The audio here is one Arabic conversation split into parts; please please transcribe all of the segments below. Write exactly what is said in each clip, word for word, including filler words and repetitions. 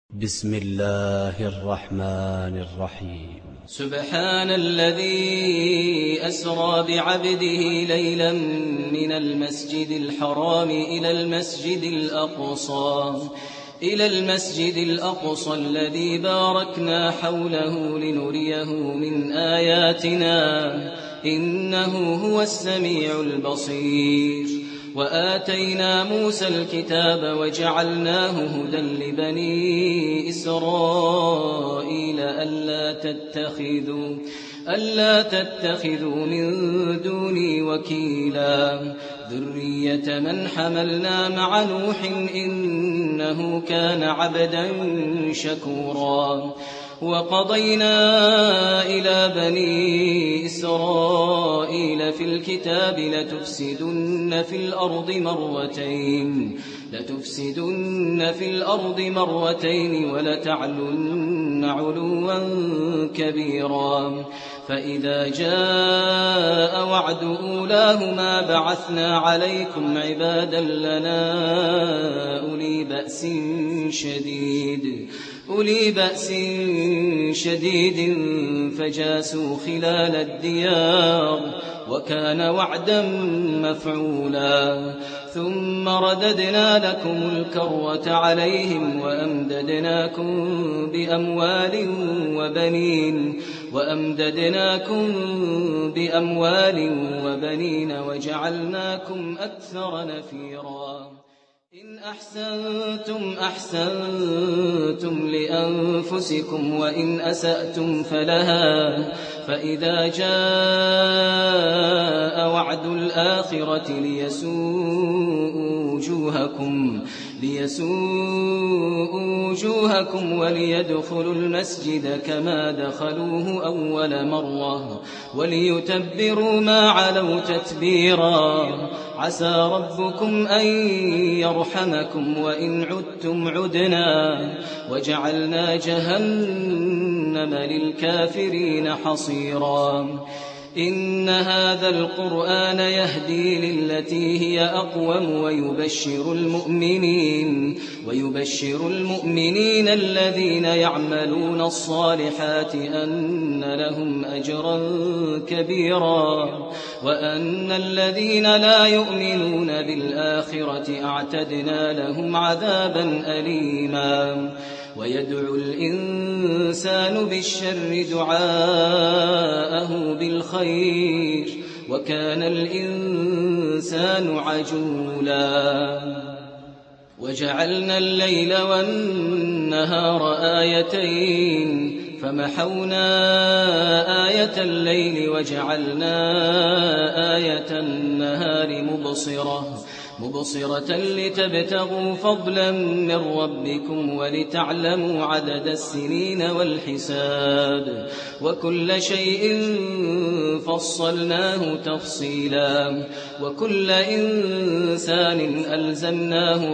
بسم الله الرحمن الرحيم. سبحان الذي أسرى بعبده ليلا من المسجد الحرام إلى المسجد الأقصى إلى المسجد الأقصى الذي باركنا حوله لنريه من آياتنا إنه هو السميع البصير. وآتينا موسى الكتاب وجعلناه هدى لبني إسرائيل ألا تتخذوا ألا تتخذوا من دوني وكيلا ذرية من حملنا مع نوح إنه كان عبدا شكورا. وقضينا إلى بني إسرائيل في الكتاب لتفسدن في الأرض مرتين لتفسدن في الأرض مرتين ولتعلن علوا كبيرا. فإذا جاء وعد أولاهما بعثنا عليكم عبادا لنا أولي بأس شديد أولي بأس شديد فجاسوا خلال الديار وكان وعدا مفعولا. ثم رددنا لكم الكرة عليهم وأمددناكم بأموال وبنين وأمددناكم بأموال وبنين وجعلناكم أكثر نفيرا. إن أحسنتم أحسنتم لأنفسكم وإن أسأتم فلها. فإذا جاء وعد الآخرة ليسوءوا وجوهكم ليسوءوا وجوهكم وليدخلوا المسجد كما دخلوه أول مرة وليتبروا ما علوا تتبيرا. عسى ربكم أن يرحمكم وإن عدتم عدنا وجعلنا جهنم للكافرين حصيرا. إن هذا القرآن يهدي للتي هي أقوم ويبشر المؤمنين ويبشر المؤمنين الذين يعملون الصالحات أن لهم أجرا كبيرا وأن الذين لا يؤمنون بالآخرة أعتدنا لهم عذابا أليما. ويدعو الإنسان بالشر دعاءه بالخير وكان الإنسان عجولا. وجعلنا الليل والنهار آيتين فمحونا آية الليل وجعلنا آية النهار مبصرة مبصرة لتبتغوا فضلا من ربكم ولتعلموا عدد السنين والحساب وكل شيء فصلناه تفصيلا. وكل إنسان ألزمناه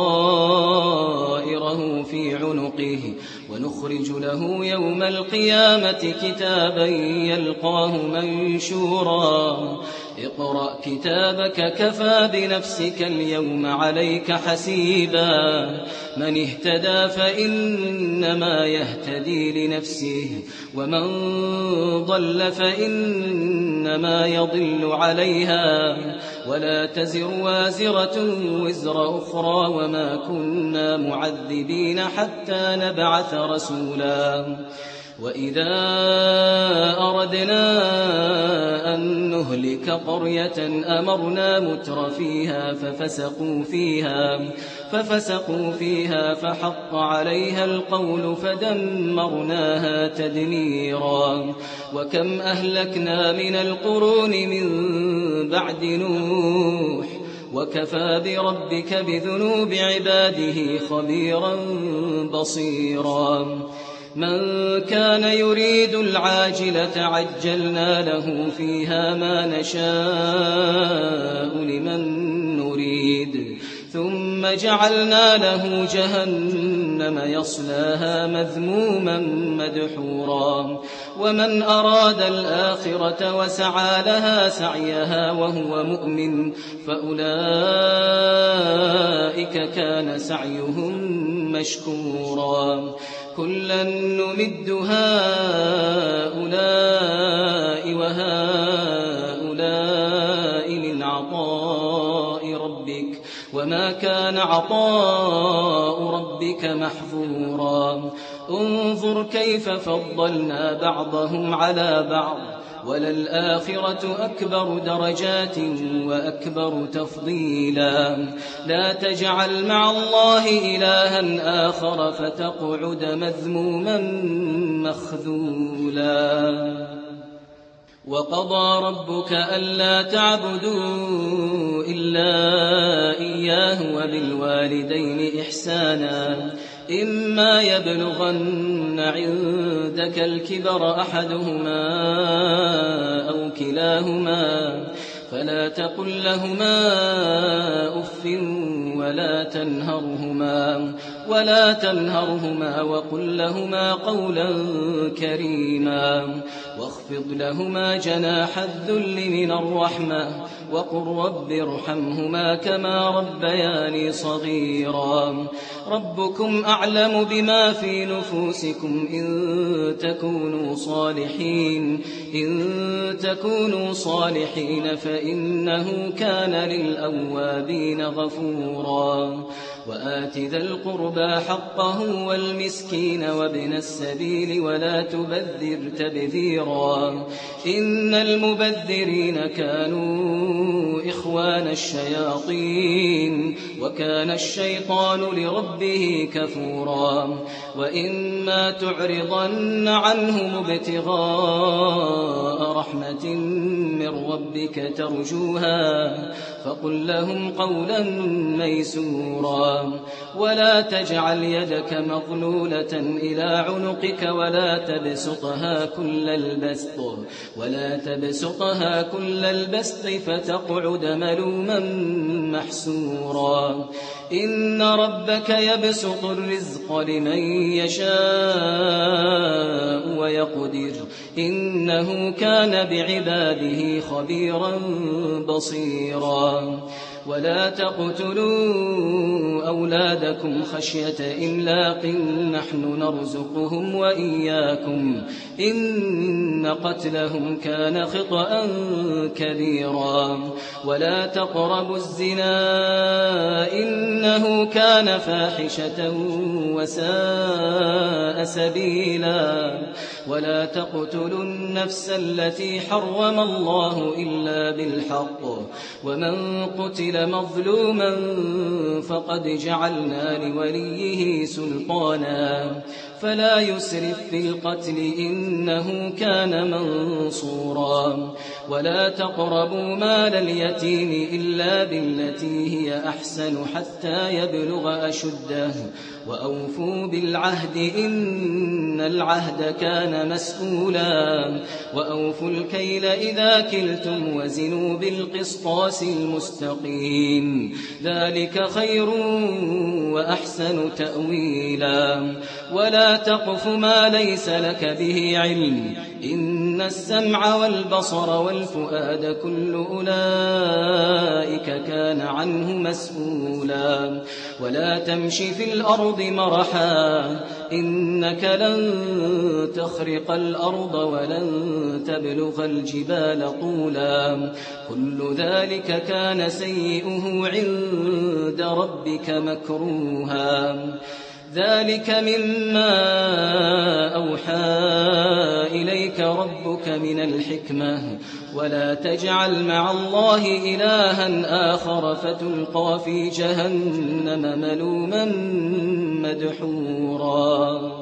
طائره في عنقه ونخرج له يوم القيامة كتابا يلقاه منشورا. اقرأ كتابك كفى بنفسك اليوم عليك حسيبا. من اهتدى فإنما يهتدي لنفسه ومن ضل فإنما يضل عليها ولا تزر وازرة وزر أخرى وما كنا معذبين حتى نبعث رسولا. وإذا أردنا أن نهلك قرية أمرنا متر فيها ففسقوا فيها ففسقوا فيها فحق عليها القول فدمرناها تدميرا. وكم أهلكنا من القرون من بعد نوح وكفى بربك بذنوب عباده خبيرا بصيرا. من كان يريد العاجلة عجلنا له فيها ما نشاء لمن نريد ثم جعلنا له جهنم يصلاها مذموما مدحورا. ومن أراد الآخرة وسعى لها سعيها وهو مؤمن فأولئك كان سعيهم مشكورا كلا نمد هؤلاء وهؤلاء من عطاء ربك وما كان عطاء ربك محظورا انظر كيف فضلنا بعضهم على بعض وللآخرة أكبر درجات وأكبر تفضيلا لا تجعل مع الله إلها آخر فتقعد مذموما مخذولا وقضى ربك ألا تعبدوا إلا إياه وبالوالدين إحسانا إما يبلغن عندك الكبر أحدهما أو كلاهما فلا تقل لهما أف ولا تنهرهما ولا تنهرهما وقل لهما قولا كريما واخفض لهما جناح الذل من الرحمة وقل رب ارحمهما كما ربياني صغيرا ربكم أعلم بما في نفوسكم إن تكونوا صالحين إن تكونوا صالحين فإنه كان للأوابين غفورا وآت ذا القربى حقه والمسكين وابن السبيل ولا تبذر تبذيرا إن المبذرين كانوا إخوان الشياطين وكان الشيطان لربه كفورا وإما تعرضن عنهم ابتغاء رحمة من ربك ترجوها فقل لهم قولا ميسورا ولا تجعل يدك مغلولة إلى عنقك ولا تبسطها كل البسط ولا تبسطها كل البسط فتقعد ملوما محسورا إن ربك يبسط الرزق لمن يشاء ويقدر إنه كان بعباده خبيرا بصيرا ولا تقتلوا أولادكم خشية إملاق نحن نرزقهم وإياكم إن قتلهم كان خطأ كبيرا ولا تقربوا الزنا إنه كان فاحشة وساء سبيلا ولا تقتلوا النفس التي حرم الله إلا بالحق ومن قتل مظلوما فقد جعلنا لوليه سلطانا فلا يسرف في القتل إنه كان منصورا ولا تقربوا مال اليتيم إلا بالتي هي أحسن حتى يبلغ أشده وأوفوا بالعهد إن العهد كان مسؤولا وأوفوا الكيل إذا كلتم وزنوا بالقسطاس المستقيم ذلك خير وأحسن تأويلا ولا تقف ما ليس لك به علم إن السمع والبصر والفؤاد كل أولئك كان عنه مسؤولا ولا تمش في الأرض مرحا إنك لن تخرق الأرض ولن تبلغ الجبال طولا كل ذلك كان سيئه عند ربك مكروها ذلك مما أوحى إليك ربك من الحكمة ولا تجعل مع الله إلها آخر فتلقى في جهنم ملوما مدحورا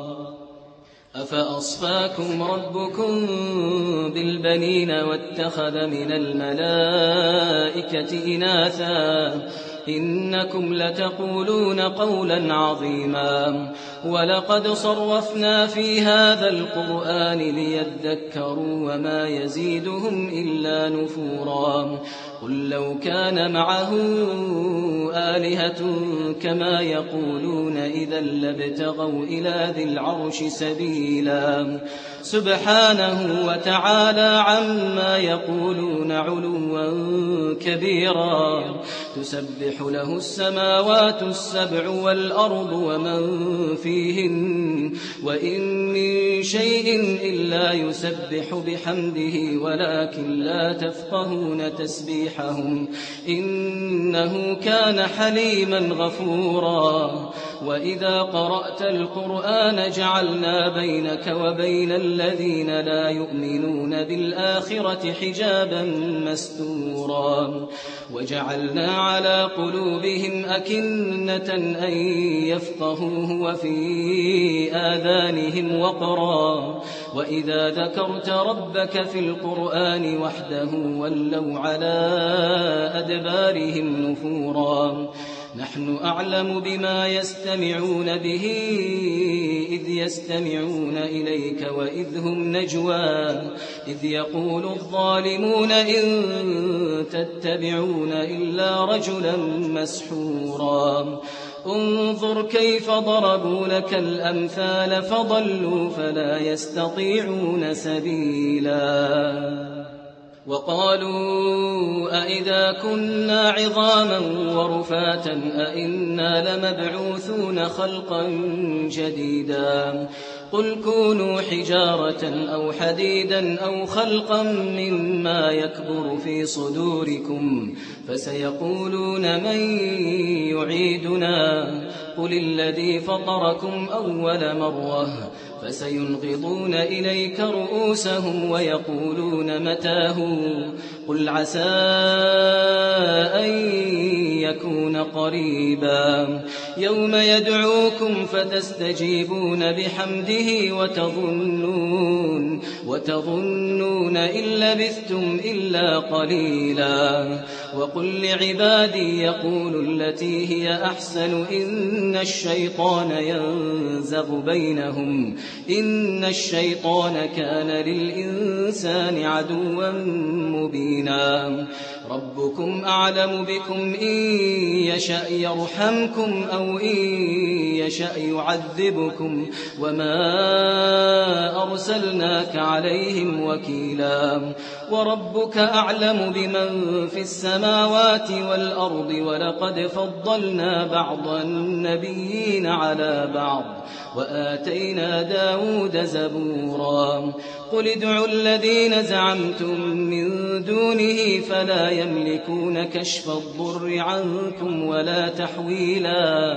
أفأصفاكم ربكم بالبنين واتخذ من الملائكة إناثا إنكم لتقولون قولا عظيما ولقد صرفنا في هذا القرآن ليذكروا وما يزيدهم إلا نفورا قل لو كان معه آلهة كما يقولون إذا لابتغوا إلى ذي العرش سبيلا سبحانه وتعالى عما يقولون علوا كبيرا تسبح له السماوات السبع والأرض ومن فيهن وإن من شيء إلا يسبح بحمده ولكن لا تفقهون تسبيحهم إنه كان حليما غفورا وإذا قرأت القرآن جعلنا بينك وبين الذين لا يؤمنون بالآخرة حجابا مستورا وجعلنا على قلوبهم أكنة أن يفقهوه وفي آذانهم وقرا وإذا ذكرت ربك في القرآن وحده ولوا على أدبارهم نفورا نحن أعلم بما يستمعون به إذ يستمعون إليك وإذ هم نجوى إذ يقول الظالمون إن تتبعون إلا رجلا مسحورا انظر كيف ضربوا لك الأمثال فضلوا فلا يستطيعون سبيلا وقالوا أئذا كنا عظاما ورفاتا أئنا لمبعوثون خلقا جديدا قل كونوا حجارة أو حديدا أو خلقا مما يكبر في صدوركم فسيقولون من يعيدنا قل الذي فطركم أول مرة فسينغضون إليك رؤوسهم ويقولون متاه قل عسى أن يكون قريبا يوم يدعوكم فتستجيبون بحمده وتظنون وتظنون إن لبثتم إلا قليلا وقل لعبادي يقولوا التي هي أحسن إن الشيطان ينزغ بينهم إن الشيطان كان للإنسان عدوا مبينا ربكم أعلم بكم إن يشأ يرحمكم أو إن يشأ يعذبكم وما أرسلناك عليهم وكيلا وربك أعلم بمن في السماوات والأرض ولقد فضلنا بعض النبيين على بعض وآتينا داود زبورا قل ادعوا الذين زعمتم من دونه فلا يملكون كشف الضر عنكم ولا تحويلا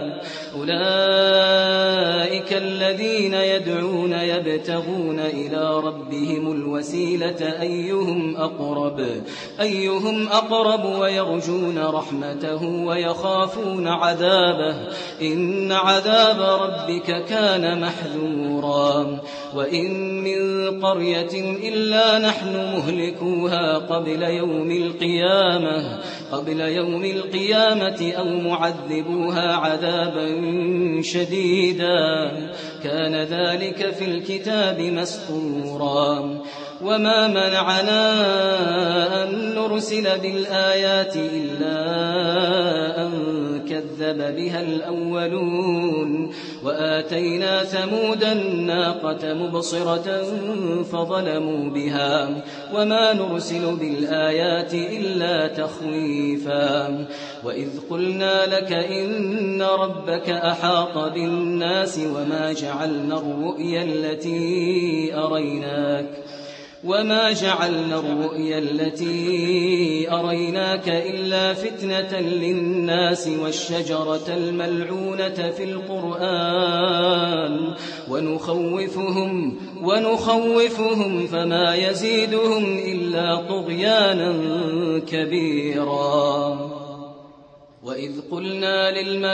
أولئك الذين يدعون يبتغون إلى ربهم الوسيلة أيهم أقرب أيهم أقرب ويرجون رحمته ويخافون عذابه إن عذاب ربك كان محذورا وإن من قرية إلا نحن مهلكوها قبل يوم القيامة قبل يوم القيامة أو معذبوها عذابا شديدا كان ذلك في الكتاب مسطورا وما منعنا أن نرسل بالآيات إلا أن كذب بها الأولون وآتينا ثمود الناقة مبصرة فظلموا بها وما نرسل بالآيات إلا تخويفا وإذ قلنا لك إن ربك أحاط بالناس وما جعلنا الرؤيا التي أريناك وما جعلنا الرؤيا التي أريناك إلا فتنة للناس والشجرة الملعونة في القرآن ونخوفهم ونخوفهم فما يزيدهم إلا طغيانا كبيرا وإذ قلنا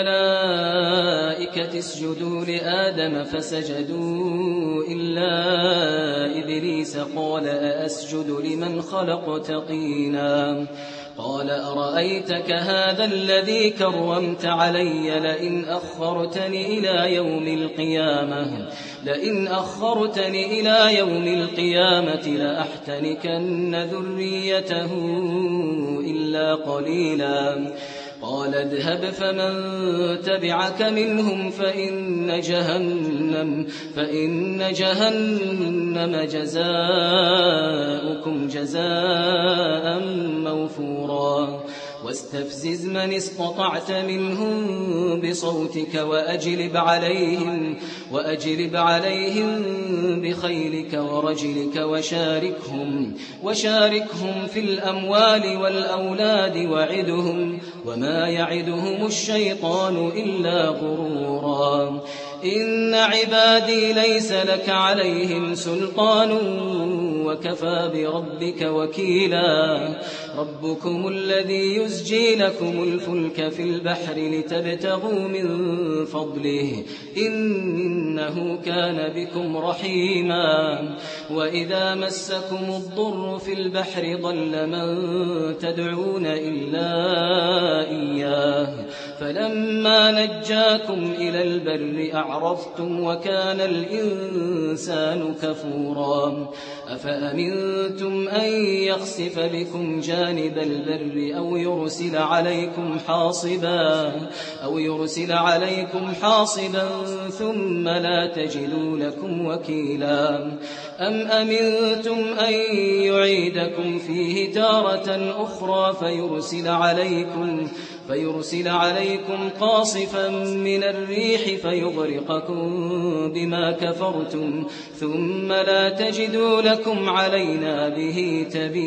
للملائكة اسجدوا لآدم فسجدوا إلا إبليس قال أأسجد لمن خلقت طينا قال أرأيتك هذا الذي كرمت علي لئن أخرتني إلى يوم القيامة لئن أخرتني إلى يوم القيامة لأحتنكن ذريته إلا قليلا قال اذهب فمن تبعك منهم فإن جهنم فإن جهنم جزاؤكم جزاء موفورا واستفزز من استطعت منهم بصوتك وأجلب عليهم وأجلب عليهم بخيلك ورجلك وشاركهم وشاركهم في الأموال والأولاد وعدهم وما يعدهم الشيطان إلا غرورا إن عبادي ليس لك عليهم سلطان وكفى بربك وكيلا ربكم الذي يزجي لكم الفلك في البحر لتبتغوا من فضله إنه كان بكم رحيما وإذا مسكم الضر في البحر ضل من تدعون إلا إياه فلما نجاكم إلى البر أعرفتم وكان الإنسان كفورا أفأمنتم أن يخسف بكم جانب البر أو يرسل عليكم حاصبا أو يرسل عليكم حاصبا ثم لا تجدوا لكم وكيلا أم أمنتم أن يعيدكم فيه تارة أخرى فيرسل عليكم فيرسل عليكم قاصفا من الريح فيغرقكم بما كفرتم ثم لا تجدوا لكم علينا به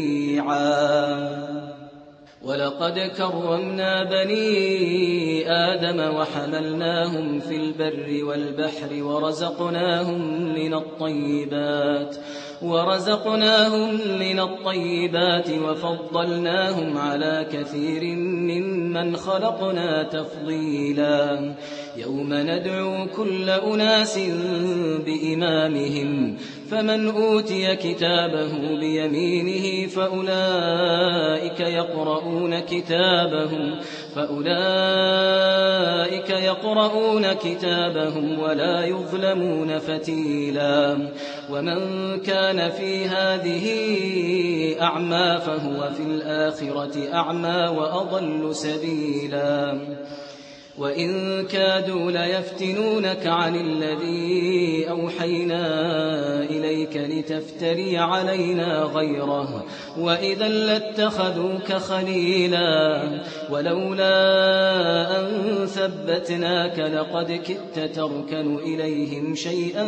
تبيعا ولقد كرمنا بني آدم وحملناهم في البر والبحر ورزقناهم من الطيبات ورزقناهم من الطيبات وفضلناهم على كثير ممن خلقنا تفضيلا يوم ندعو كل أناس بإمامهم فمن أوتي كتابه بيمينه فأولئك يقرؤون كتابهم فأولئك يقرؤون كتابهم ولا يظلمون فتيلا ومن كان في هذه أعمى فهو في الآخرة أعمى وأضل سبيلا وإن كادوا ليفتنونك عن الذي أوحينا إليك لتفتري علينا غيره وإذا لاتخذوك خليلا ولولا أن ثبتناك لقد كدت تركن إليهم شيئا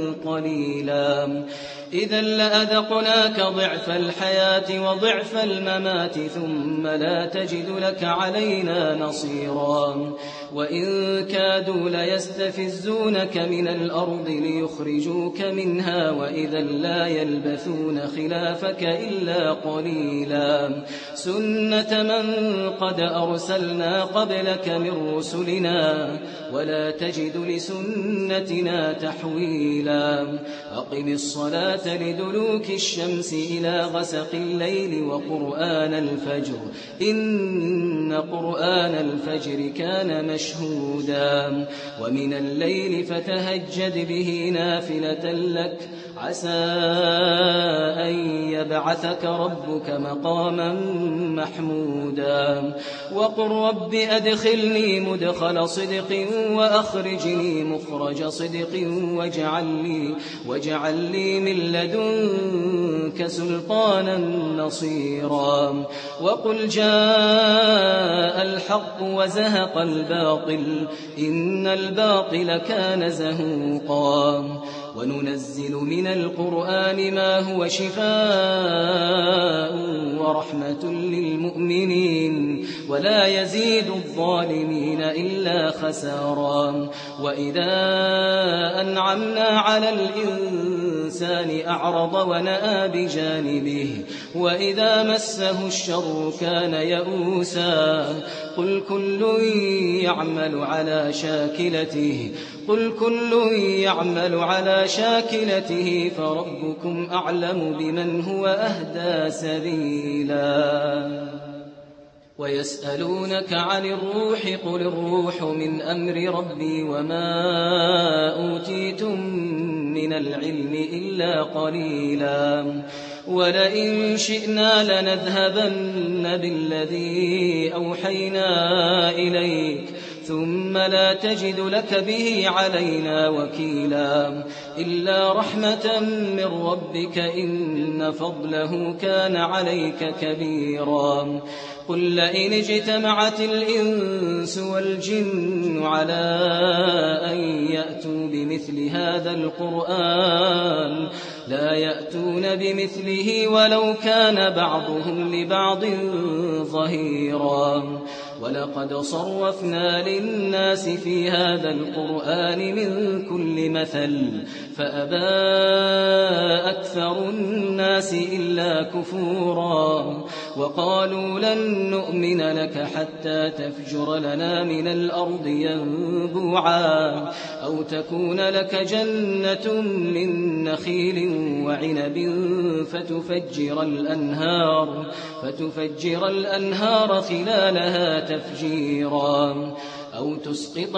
قليلا إذا لأذقناك ضعف الحياة وضعف الممات ثم لا تجد لك علينا نصيرا وإن كادوا ليستفزونك من الأرض ليخرجوك منها وإذا لا يلبثون خلافك إلا قليلا سنة من قد أرسلنا قبلك من رسلنا ولا تجد لسنتنا تحويلا أقم الصلاة لدلوك الشمس إلى غسق الليل وقرآن الفجر إن قرآن الفجر كان مشهودا ومن الليل فتهجد به نافلة لك عسى أن يبعثك ربك مقاما محمودا وقل رب أدخلني مدخل صدق وأخرجني مخرج صدق واجعل لي, واجعل لي من لدنك سلطانا نصيرا وقل جاء الحق وزهق الباطل إن الباطل كان زهوقا وننزل من القرآن ما هو شفاء ورحمة للمؤمنين ولا يزيد الظالمين إلا خسارا وإذا أنعمنا على الإنسان الإنسان أعرض ونأى بجانبه وإذا مسه الشر كان يئوسا قل كل يعمل على شاكلته قل كل يعمل على شاكلته فربكم أعلم بمن هو أهدى سبيلا ويسألونك عن الروح قل الروح من أمر ربي وما أوتيتم من العلم إلا قليلا ولئن شئنا لنذهبن بالذي أوحينا إليك ثم لا تجد لك به علينا وكيلا إلا رحمة من ربك إن فضله كان عليك كبيرا قل لئن اجتمعت الإنس والجن على أن يأتوا بمثل هذا القرآن لا يأتون بمثله ولو كان بعضهم لبعض ظهيرا ولقد صرفنا للناس في هذا القرآن من كل مثل فأبى أكثر الناس إلا كفورا وقالوا لن نؤمن لك حتى تفجر لنا من الأرض ينبوعا أو تكون لك جنة من نخيل وعنب فتفجر الأنهار فتفجر الأنهار خلالها تفجيرا أو تسقط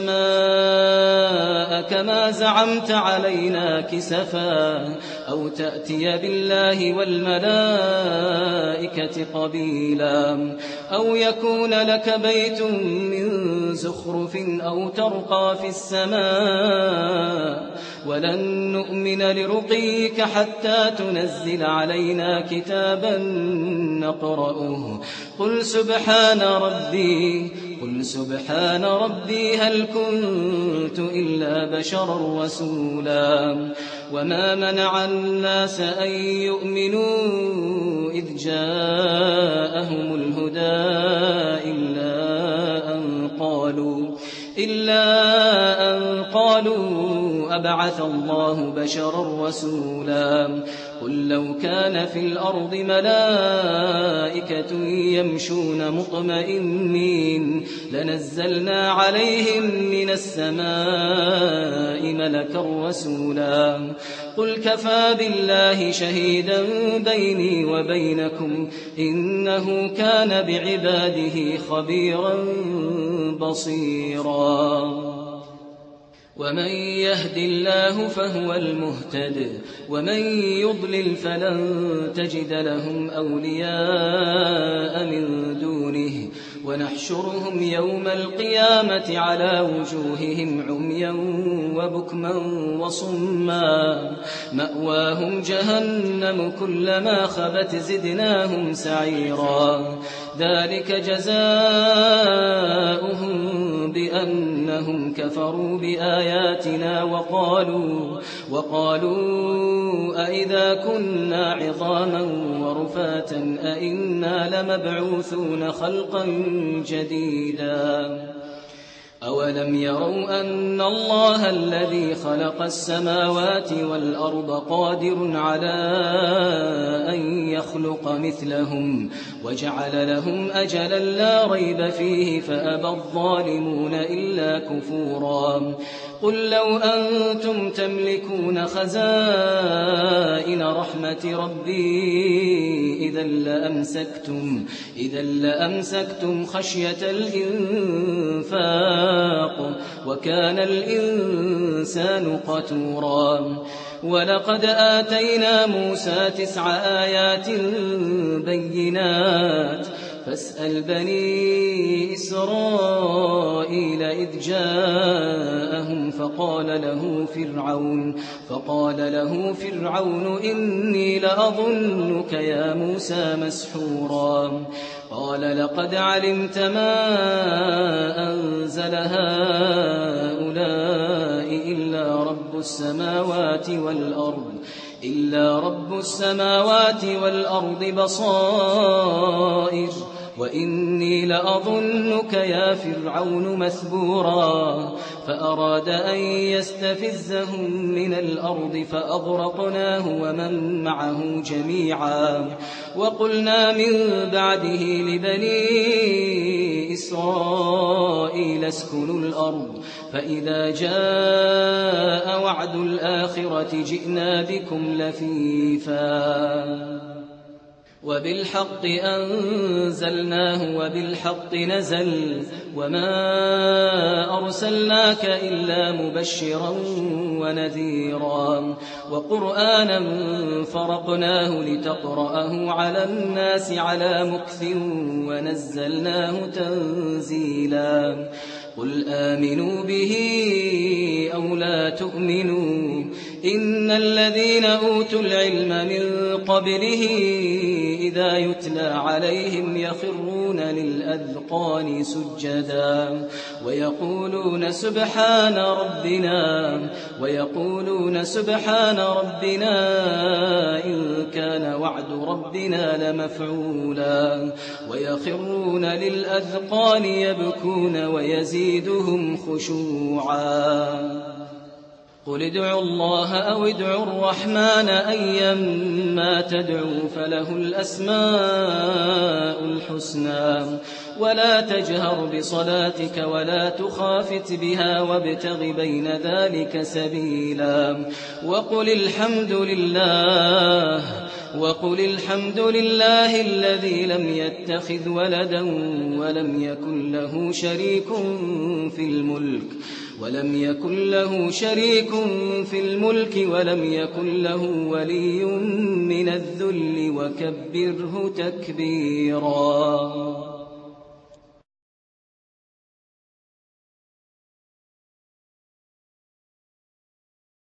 السماء كما زعمت علينا كسفا أو تأتي بالله والملائكة قبيلا أو يكون لك بيت من زخرف أو ترقى في السماء ولن نؤمن لرقيك حتى تنزل علينا كتابا نقرأه قل سبحان ربي قل سبحان ربي هل كنت إلا بشرا رسولا وما منع الناس أن يؤمنوا إذ جاءهم الهدى إلا أن قالوا إلا أن قالوا أبعث الله بشرا رسولا قل لو كان في الأرض ملائكة يمشون مطمئنين لنزلنا عليهم من السماء ملكا رسولا قل كفى بالله شهيدا بيني وبينكم إنه كان بعباده خبيرا بصيرا ومن يهد الله فهو المهتد ومن يضلل فلن تجد لهم أولياء من دونه ونحشرهم يوم القيامة على وجوههم عميا وبكما وصما مأواهم جهنم كلما خبت زدناهم سعيرا ذلك جزاؤهم بأنهم كفروا بآياتنا وقالوا وقالوا أئذا كنا عظاما ورفاتا أئنا لمبعوثون خلقا جديدا أولم يروا أن الله الذي خلق السماوات والأرض قادر على أن يخلق مثلهم وجعل لهم أجلا لا ريب فيه فأبى الظالمون إلا كفورا قل لو أنتم تملكون خزائن رحمة ربي إذا لأمسكتم, إذا لأمسكتم خشية الإنفاق وكان الإنسان قتورا ولقد آتينا موسى تسع آيات بينات فاسأل بني إسرائيل إذ جاءهم فقال له فرعون فقال له فرعون إني لأظنك يا موسى مسحورا قال لقد علمت ما أنزل هؤلاء إلا رب السماوات والأرض إلا رب السماوات والأرض بصائر وإني لأظنك يا فرعون مثبورا فأراد أن يستفزهم من الأرض فأغرقناه ومن معه جميعا وقلنا من بعده لبني إسرائيل اسكنوا الأرض فإذا جاء وعد الآخرة جئنا بكم لفيفا وبالحق أنزلناه وبالحق نزل وما أرسلناك إلا مبشرا ونذيرا وقرآنا فرقناه لتقرأه على الناس على مكث ونزلناه تنزيلا قل آمنوا به أو لا تؤمنوا إن الذين أوتوا العلم من قبله إذا يتلى عليهم يخرون للأذقان سجدا ويقولون سبحان ربنا ويقولون سبحان ربنا إن كان وعد ربنا لمفعولا ويخرون للأذقان يبكون ويزيدهم خشوعا قل ادعوا الله أو ادعوا الرحمن أيما تدعوا فله الأسماء الحسنى ولا تجهر بصلاتك ولا تخافت بها وابتغ بين ذلك سبيلا وقل الحمد لله وقل الحمد لله الذي لم يتخذ ولدا ولم يكن له شريك في الملك ولم يكن له شريك في الملك ولم يكن له ولي من الذل وكبره تكبيرا.